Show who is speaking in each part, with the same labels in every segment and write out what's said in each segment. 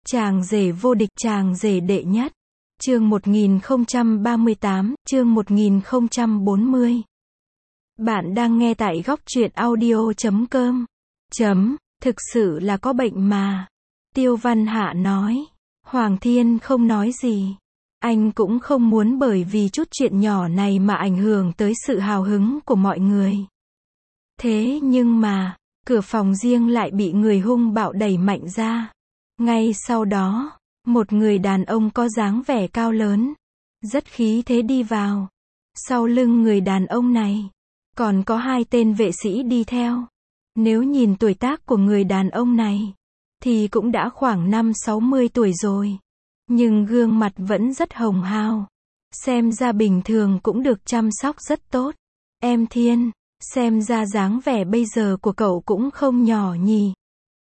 Speaker 1: Chàng rể vô địch, chàng rể đệ nhất. Chương 1038, chương 1040. Bạn đang nghe tại góc truyện audio.com. Thực sự là có bệnh mà. Tiêu Văn Hạ nói. Hoàng Thiên không nói gì. Anh cũng không muốn bởi vì chút chuyện nhỏ này mà ảnh hưởng tới sự hào hứng của mọi người. Thế nhưng mà, cửa phòng riêng lại bị người hung bạo đẩy mạnh ra. Ngay sau đó, một người đàn ông có dáng vẻ cao lớn, rất khí thế đi vào. Sau lưng người đàn ông này, còn có hai tên vệ sĩ đi theo. Nếu nhìn tuổi tác của người đàn ông này, thì cũng đã khoảng 50-60 tuổi rồi. Nhưng gương mặt vẫn rất hồng hào. Xem ra bình thường cũng được chăm sóc rất tốt. Em Thiên, xem ra dáng vẻ bây giờ của cậu cũng không nhỏ nhỉ.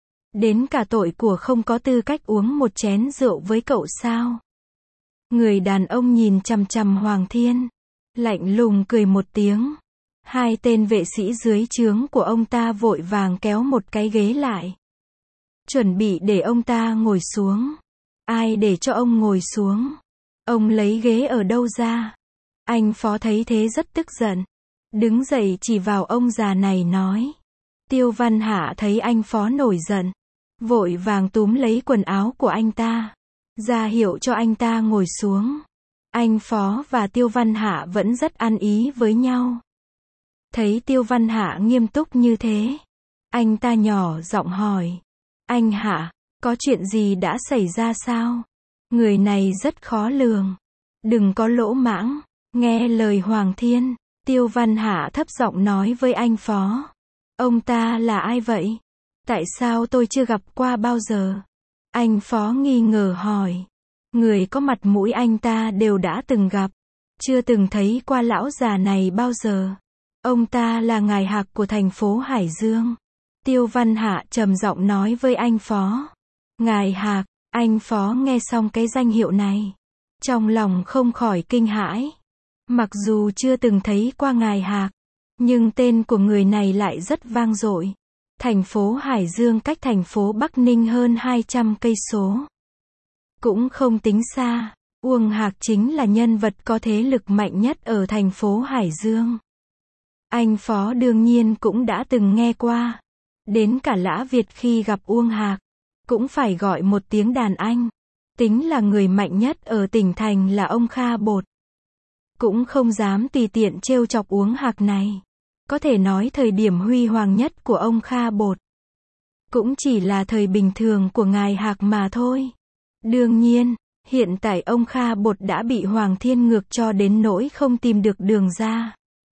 Speaker 1: Đến cả tội của không có tư cách uống một chén rượu với cậu sao? Người đàn ông nhìn chằm chằm Hoàng Thiên, lạnh lùng cười một tiếng. Hai tên vệ sĩ dưới trướng của ông ta vội vàng kéo một cái ghế lại, chuẩn bị để ông ta ngồi xuống. Ai để cho ông ngồi xuống? Ông lấy ghế ở đâu ra? Anh Phó thấy thế rất tức giận, đứng dậy chỉ vào ông già này nói. Tiêu Văn Hạ thấy anh Phó nổi giận, vội vàng túm lấy quần áo của anh ta, ra hiệu cho anh ta ngồi xuống. Anh Phó và Tiêu Văn Hạ vẫn rất ăn ý với nhau. Thấy Tiêu Văn Hạ nghiêm túc như thế, anh ta nhỏ giọng hỏi. Anh Hạ, có chuyện gì đã xảy ra sao? Người này rất khó lường. Đừng có lỗ mãng. Nghe lời Hoàng Thiên, Tiêu Văn Hạ thấp giọng nói với anh Phó. Ông ta là ai vậy? Tại sao tôi chưa gặp qua bao giờ? Anh Phó nghi ngờ hỏi. Người có mặt mũi anh ta đều đã từng gặp, chưa từng thấy qua lão già này bao giờ. Ông ta là ngài Hạc của thành phố Hải Dương. Tiêu Văn Hạ trầm giọng nói với anh Phó. Ngài Hạc. Anh Phó nghe xong cái danh hiệu này, trong lòng không khỏi kinh hãi. Mặc dù chưa từng thấy qua ngài Hạc, nhưng tên của người này lại rất vang dội. Thành phố Hải Dương cách thành phố Bắc Ninh hơn 200 cây số. Cũng không tính xa, Uông Hạc chính là nhân vật có thế lực mạnh nhất ở thành phố Hải Dương. Anh Phó đương nhiên cũng đã từng nghe qua. Đến cả Lã Việt khi gặp Uông Hạc, cũng phải gọi một tiếng đàn anh. Tính là người mạnh nhất ở tỉnh thành là ông Kha Bột, cũng không dám tùy tiện trêu chọc Uông Hạc này. Có thể nói thời điểm huy hoàng nhất của ông Kha Bột cũng chỉ là thời bình thường của ngài Hạc mà thôi. Đương nhiên, hiện tại ông Kha Bột đã bị Hoàng Thiên ngược cho đến nỗi không tìm được đường ra.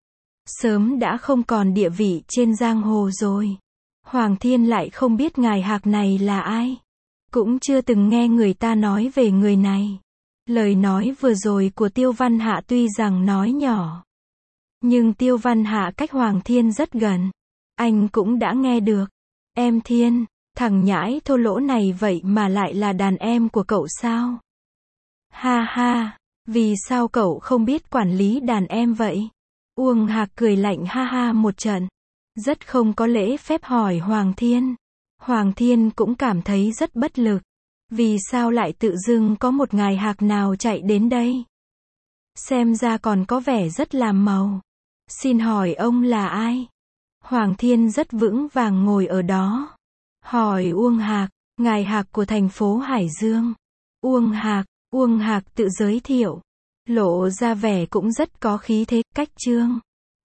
Speaker 1: Sớm đã không còn địa vị trên giang hồ rồi. Hoàng Thiên lại không biết ngài Hạc này là ai, cũng chưa từng nghe người ta nói về người này. Lời nói vừa rồi của Tiêu Văn Hạ tuy rằng nói nhỏ, nhưng Tiêu Văn Hạ cách Hoàng Thiên rất gần, anh cũng đã nghe được. Em Thiên, thằng nhãi thô lỗ này vậy mà lại là đàn em của cậu sao? Ha ha, vì sao cậu không biết quản lý đàn em vậy? Uông Hạc cười lạnh ha ha một trận, rất không có lễ phép hỏi Hoàng Thiên. Hoàng Thiên cũng cảm thấy rất bất lực. Vì sao lại tự dưng có một ngài Hạc nào chạy đến đây? Xem ra còn có vẻ rất làm màu. Xin hỏi ông là ai? Hoàng Thiên rất vững vàng ngồi ở đó, hỏi Uông Hạc, ngài Hạc của thành phố Hải Dương. Uông Hạc tự giới thiệu, lộ ra vẻ cũng rất có khí thế, cách trương.